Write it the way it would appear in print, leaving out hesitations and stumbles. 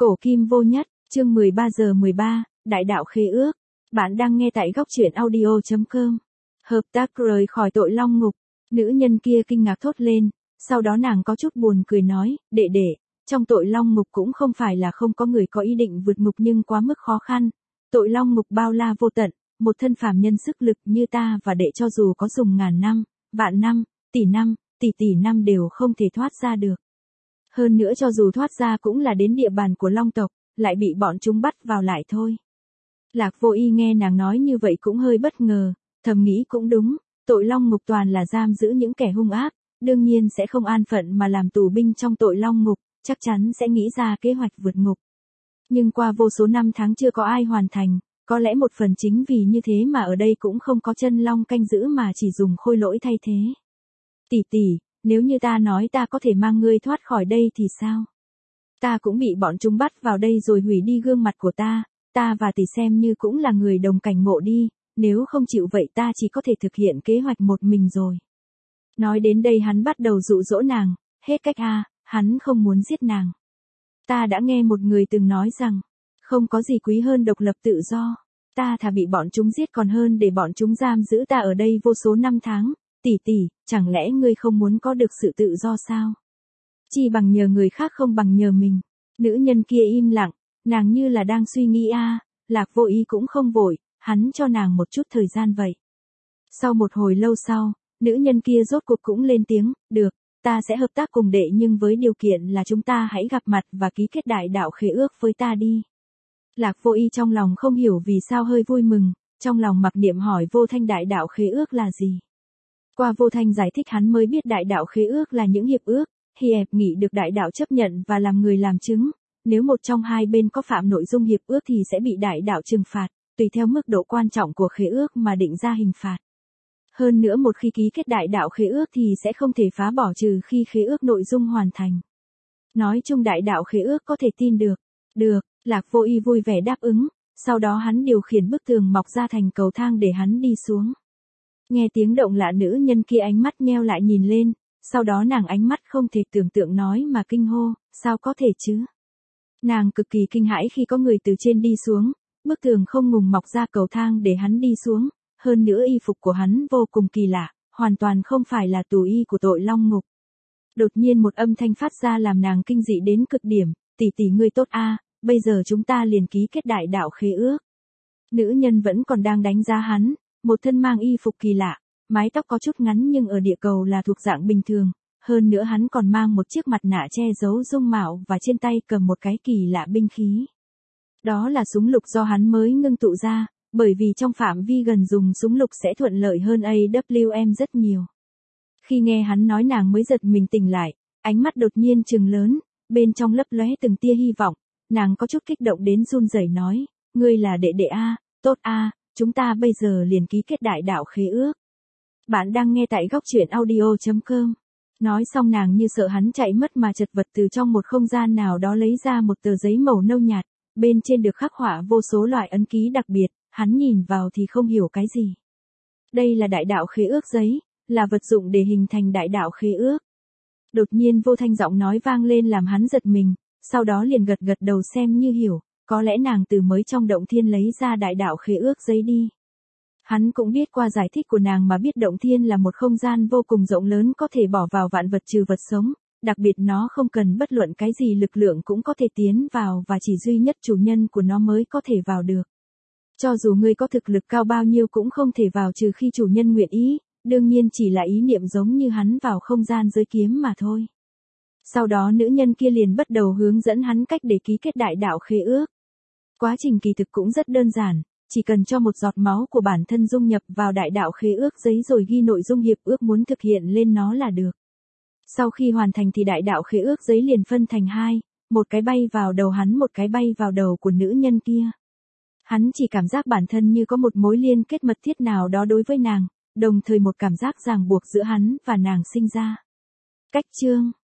Cổ kim vô nhất, chương 13/13, Đại đạo khế ước. Bạn đang nghe tại góc truyện audio.com. Hợp tác rời khỏi tội long ngục. Nữ nhân kia kinh ngạc thốt lên, sau đó nàng có chút buồn cười nói, đệ đệ, trong tội long ngục cũng không phải là không có người có ý định vượt ngục nhưng quá mức khó khăn. Tội long ngục bao la vô tận, một thân phàm nhân sức lực như ta và đệ cho dù có dùng ngàn năm, vạn năm, tỷ năm đều không thể thoát ra được. Hơn nữa cho dù thoát ra cũng là đến địa bàn của long tộc, lại bị bọn chúng bắt vào lại thôi. Lạc Vô Y nghe nàng nói như vậy cũng hơi bất ngờ, thầm nghĩ cũng đúng, tội long ngục toàn là giam giữ những kẻ hung ác, đương nhiên sẽ không an phận mà làm tù binh trong tội long ngục, chắc chắn sẽ nghĩ ra kế hoạch vượt ngục. Nhưng qua vô số năm tháng chưa có ai hoàn thành, có lẽ một phần chính vì như thế mà ở đây cũng không có chân long canh giữ mà chỉ dùng khôi lỗi thay thế. Tỷ, nếu như ta nói ta có thể mang ngươi thoát khỏi đây thì sao? Ta cũng bị bọn chúng bắt vào đây rồi hủy đi gương mặt của ta và tỷ xem như cũng là người đồng cảnh ngộ đi, nếu không chịu vậy ta chỉ có thể thực hiện kế hoạch một mình rồi. Nói đến đây hắn bắt đầu dụ dỗ nàng, hết cách hắn không muốn giết nàng. Ta đã nghe một người từng nói rằng, không có gì quý hơn độc lập tự do, ta thà bị bọn chúng giết còn hơn để bọn chúng giam giữ ta ở đây vô số năm tháng. Tỷ, chẳng lẽ ngươi không muốn có được sự tự do sao? Chi bằng nhờ người khác không bằng nhờ mình. Nữ nhân kia im lặng, nàng như là đang suy nghĩ Lạc Vô Y cũng không vội, hắn cho nàng một chút thời gian vậy. Sau một hồi lâu sau, nữ nhân kia rốt cuộc cũng lên tiếng, được, ta sẽ hợp tác cùng đệ nhưng với điều kiện là chúng ta hãy gặp mặt và ký kết đại đạo khế ước với ta đi. Lạc Vô Y trong lòng không hiểu vì sao hơi vui mừng, trong lòng mặc niệm hỏi Vô Thanh đại đạo khế ước là gì. Qua Vô Thanh giải thích hắn mới biết đại đạo khế ước là những hiệp ước, hiệp nghị được đại đạo chấp nhận và làm người làm chứng. Nếu một trong hai bên có phạm nội dung hiệp ước thì sẽ bị đại đạo trừng phạt, tùy theo mức độ quan trọng của khế ước mà định ra hình phạt. Hơn nữa một khi ký kết đại đạo khế ước thì sẽ không thể phá bỏ trừ khi khế ước nội dung hoàn thành. Nói chung đại đạo khế ước có thể tin được. Được, Lạc Vô Y vui vẻ đáp ứng, sau đó hắn điều khiển bức tường mọc ra thành cầu thang để hắn đi xuống. Nghe tiếng động lạ nữ nhân kia ánh mắt nheo lại nhìn lên, sau đó nàng ánh mắt không thể tưởng tượng nói mà kinh hô, sao có thể chứ? Nàng cực kỳ kinh hãi khi có người từ trên đi xuống, bức tường không ngừng mọc ra cầu thang để hắn đi xuống, hơn nữa y phục của hắn vô cùng kỳ lạ, hoàn toàn không phải là tù y của tội long ngục. Đột nhiên một âm thanh phát ra làm nàng kinh dị đến cực điểm, tỷ ngươi tốt bây giờ chúng ta liền ký kết đại đạo khế ước. Nữ nhân vẫn còn đang đánh giá hắn. Một thân mang y phục kỳ lạ, mái tóc có chút ngắn nhưng ở địa cầu là thuộc dạng bình thường, hơn nữa hắn còn mang một chiếc mặt nạ che giấu dung mạo và trên tay cầm một cái kỳ lạ binh khí. Đó là súng lục do hắn mới ngưng tụ ra, bởi vì trong phạm vi gần dùng súng lục sẽ thuận lợi hơn AWM rất nhiều. Khi nghe hắn nói nàng mới giật mình tỉnh lại, ánh mắt đột nhiên trừng lớn, bên trong lấp lóe từng tia hy vọng, nàng có chút kích động đến run rẩy nói, ngươi là đệ đệ tốt chúng ta bây giờ liền ký kết đại đạo khế ước. Bạn đang nghe tại góc truyện audio.com. Nói xong nàng như sợ hắn chạy mất mà chật vật từ trong một không gian nào đó lấy ra một tờ giấy màu nâu nhạt, bên trên được khắc họa vô số loại ấn ký đặc biệt, hắn nhìn vào thì không hiểu cái gì. Đây là đại đạo khế ước giấy, là vật dụng để hình thành đại đạo khế ước. Đột nhiên Vô Thanh giọng nói vang lên làm hắn giật mình, sau đó liền gật đầu xem như hiểu. Có lẽ nàng từ mới trong động thiên lấy ra đại đạo khế ước giấy đi. Hắn cũng biết qua giải thích của nàng mà biết động thiên là một không gian vô cùng rộng lớn có thể bỏ vào vạn vật trừ vật sống, đặc biệt nó không cần bất luận cái gì lực lượng cũng có thể tiến vào và chỉ duy nhất chủ nhân của nó mới có thể vào được. Cho dù ngươi có thực lực cao bao nhiêu cũng không thể vào trừ khi chủ nhân nguyện ý, đương nhiên chỉ là ý niệm giống như hắn vào không gian giới kiếm mà thôi. Sau đó nữ nhân kia liền bắt đầu hướng dẫn hắn cách để ký kết đại đạo khế ước. Quá trình kỳ thực cũng rất đơn giản, chỉ cần cho một giọt máu của bản thân dung nhập vào đại đạo khế ước giấy rồi ghi nội dung hiệp ước muốn thực hiện lên nó là được. Sau khi hoàn thành thì đại đạo khế ước giấy liền phân thành hai, một cái bay vào đầu hắn một cái bay vào đầu của nữ nhân kia. Hắn chỉ cảm giác bản thân như có một mối liên kết mật thiết nào đó đối với nàng, đồng thời một cảm giác ràng buộc giữa hắn và nàng sinh ra. Cách chương